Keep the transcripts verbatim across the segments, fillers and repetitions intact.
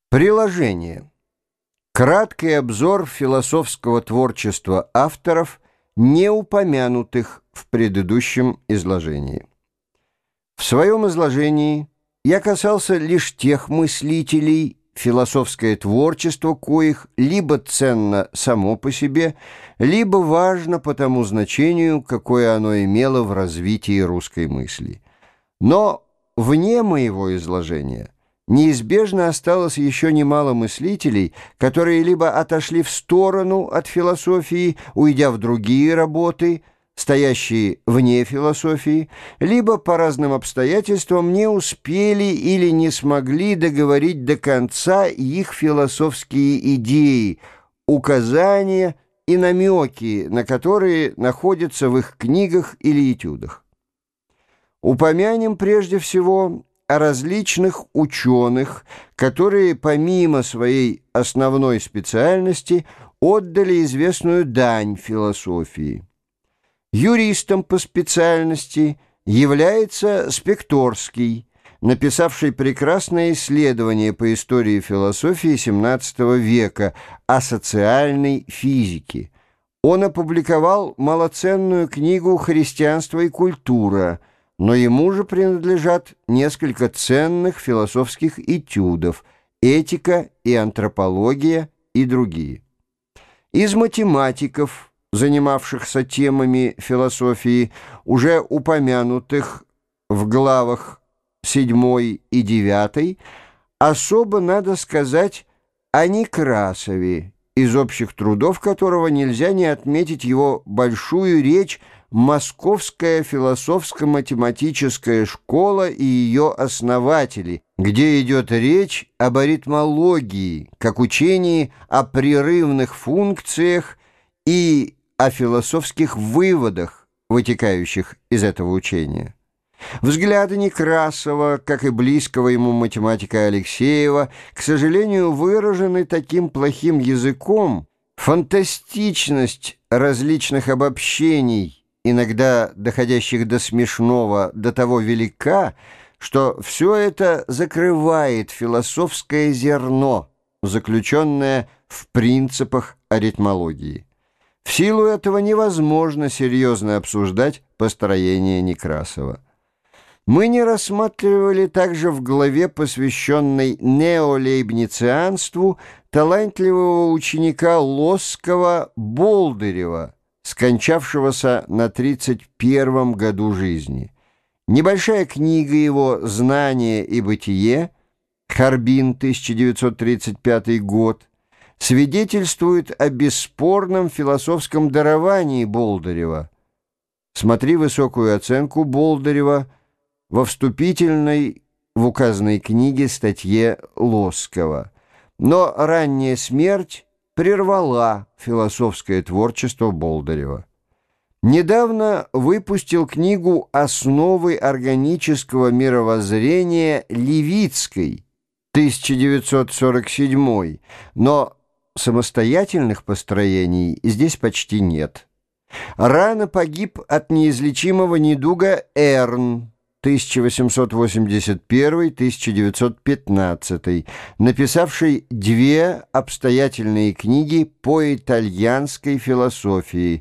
Приложение. Краткий обзор философского творчества авторов, не упомянутых в предыдущем изложении. В своем изложении я касался лишь тех мыслителей, философское творчество коих либо ценно само по себе, либо важно по тому значению, какое оно имело в развитии русской мысли. Но вне моего изложения неизбежно осталось еще немало мыслителей, которые либо отошли в сторону от философии, уйдя в другие работы, стоящие вне философии, либо по разным обстоятельствам не успели или не смогли договорить до конца их философские идеи, указания и намеки, на которые находятся в их книгах или этюдах. Упомянем прежде всего о различных ученых, которые помимо своей основной специальности отдали известную дань философии. Юристом по специальности является Спекторский, написавший прекрасное исследование по истории философии семнадцатого века о социальной физике. Он опубликовал малоценную книгу «Христианство и культура», но ему же принадлежат несколько ценных философских этюдов «Этика» и «Антропология» и другие. Из математиков, занимавшихся темами философии, уже упомянутых в главах седьмой и девятой, особо надо сказать о Некрасове, из общих трудов которого нельзя не отметить его большую речь «Московская философско-математическая школа и ее основатели», где идет речь об аритмологии, как учении о прерывных функциях и о философских выводах, вытекающих из этого учения. Взгляды Некрасова, как и близкого ему математика Алексеева, к сожалению, выражены таким плохим языком, фантастичность различных обобщений, иногда доходящих до смешного, до того велика, что все это закрывает философское зерно, заключенное в принципах аритмологии. В силу этого невозможно серьезно обсуждать построение Некрасова. Мы не рассматривали также в главе, посвященной неолейбницианству, талантливого ученика Лосского Болдырева, скончавшегося на тридцать первом году жизни. Небольшая книга его «Знание и бытие», Харбин, тысяча девятьсот тридцать пятый год, свидетельствует о бесспорном философском даровании Болдырева. Смотри высокую оценку Болдырева во вступительной в указанной книге статье Лосского. Но ранняя смерть прервала философское творчество Болдырева. Недавно выпустил книгу «Основы органического мировоззрения» Левицкой, тысяча девятьсот сорок седьмой, но самостоятельных построений здесь почти нет. Рано погиб от неизлечимого недуга Эрн, тысяча восемьсот восемьдесят первый — тысяча девятьсот пятнадцатый, написавший две обстоятельные книги по итальянской философии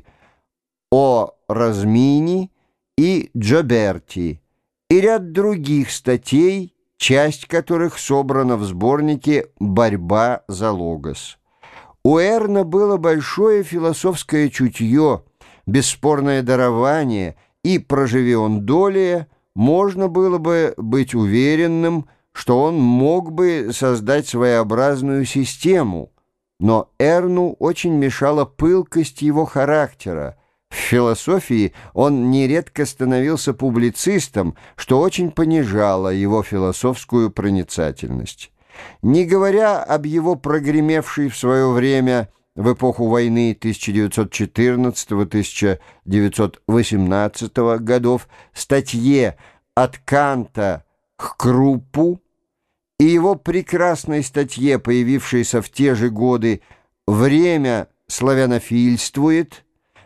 о Размини и Джоберти, и ряд других статей, часть которых собрана в сборнике «Борьба за логос». У Эрна было большое философское чутье, бесспорное дарование, и, проживи он долее, можно было бы быть уверенным, что он мог бы создать своеобразную систему, но Эрну очень мешала пылкость его характера. В философии он нередко становился публицистом, что очень понижало его философскую проницательность. Не говоря об его прогремевшей в свое время в эпоху войны тысяча девятьсот четырнадцатого — тысяча девятьсот восемнадцатого годов статье «От Канта к Круппу» и его прекрасной статье, появившейся в те же годы «Время славянофильствует»,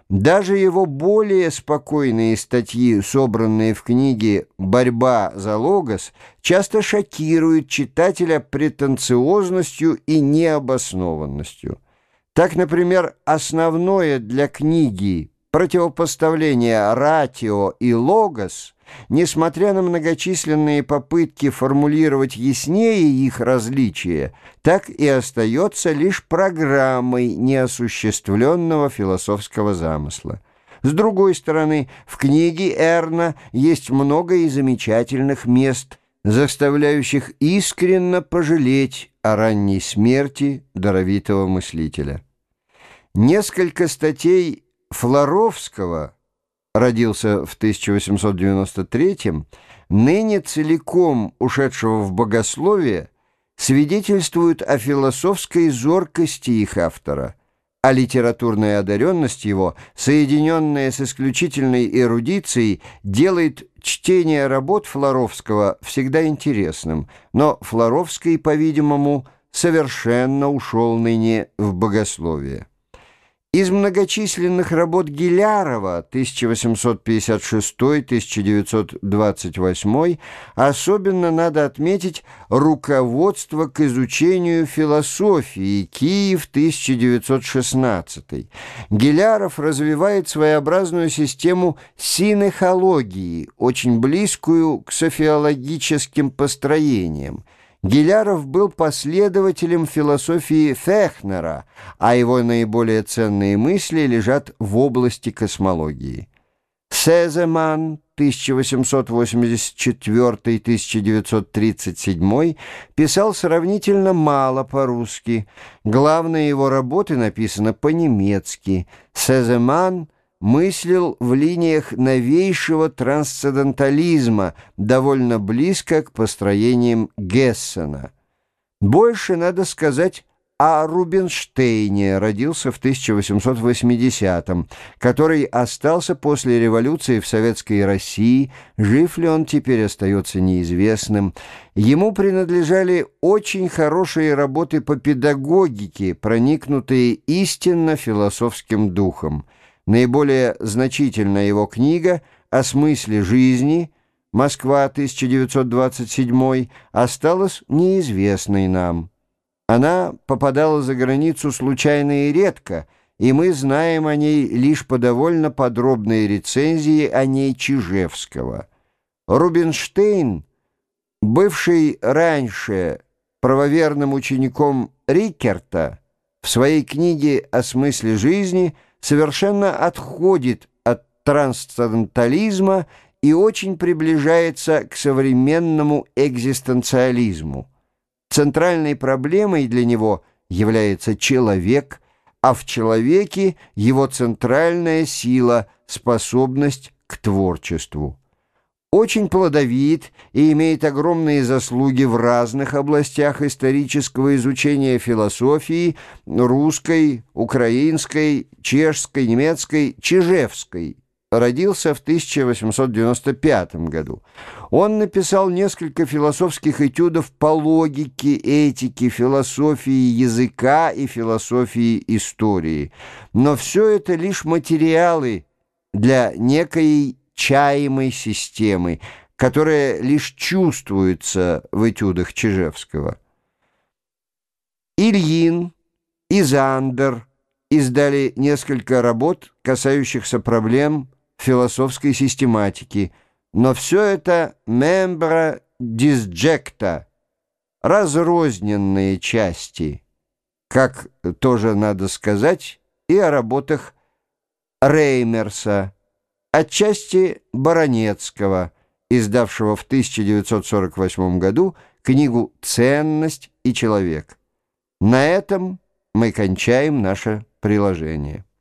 Даже его более спокойные статьи, собранные в книге «Борьба за логос», часто шокируют читателя претенциозностью и необоснованностью. Так, например, основное для книги противопоставление ратио и логос, несмотря на многочисленные попытки формулировать яснее их различия, так и остается лишь программой неосуществленного философского замысла. С другой стороны, в книге Эрна есть много и замечательных мест, заставляющих искренне пожалеть о ранней смерти даровитого мыслителя. Несколько статей Флоровского, родился в тысяча восемьсот девяносто третьем, ныне целиком ушедшего в богословие, свидетельствуют о философской зоркости их автора, а литературная одаренность его, соединенная с исключительной эрудицией, делает чтение работ Флоровского всегда интересным, но Флоровский, по-видимому, совершенно ушел ныне в богословие. Из многочисленных работ Гилярова тысяча восемьсот пятьдесят шестой — тысяча девятьсот двадцать восьмой особенно надо отметить «Руководство к изучению философии. Киев, тысяча девятьсот шестнадцатый». Гиляров развивает своеобразную систему синехологии, очень близкую к софиологическим построениям. Гиляров был последователем философии Фехнера, а его наиболее ценные мысли лежат в области космологии. Сеземан тысяча восемьсот восемьдесят четвёртый — тысяча девятьсот тридцать седьмой писал сравнительно мало по-русски. Главные его работы написаны по-немецки. Сеземан мыслил в линиях новейшего трансцендентализма, довольно близко к построениям Гессена. Больше надо сказать о Рубинштейне, родился в тысяча восемьсот восьмидесятом, который остался после революции в Советской России, жив ли он теперь остается неизвестным. Ему принадлежали очень хорошие работы по педагогике, проникнутые истинно философским духом. Наиболее значительная его книга «О смысле жизни» Москва, тысяча девятьсот двадцать седьмой, осталась неизвестной нам. Она попадала за границу случайно и редко, и мы знаем о ней лишь по довольно подробной рецензии о ней Чижевского. Рубинштейн, бывший раньше правоверным учеником Рикерта, в своей книге «О смысле жизни» совершенно отходит от трансцендентализма и очень приближается к современному экзистенциализму. Центральной проблемой для него является человек, а в человеке его центральная сила, способность к творчеству. Очень плодовит и имеет огромные заслуги в разных областях исторического изучения философии русской, украинской, чешской, немецкой, чижевской. Родился в тысяча восемьсот девяносто пятом году. Он написал несколько философских этюдов по логике, этике, философии языка и философии истории. Но все это лишь материалы для некой чаемой системы, которая лишь чувствуется в этюдах Чижевского. Ильин и Зандер издали несколько работ, касающихся проблем философской систематики, но все это «мембра дисджекта», разрозненные части, как тоже надо сказать и о работах Реймерса, отчасти Баранецкого, издавшего в тысяча девятьсот сорок восьмом году книгу «Ценность и человек». На этом мы кончаем наше приложение.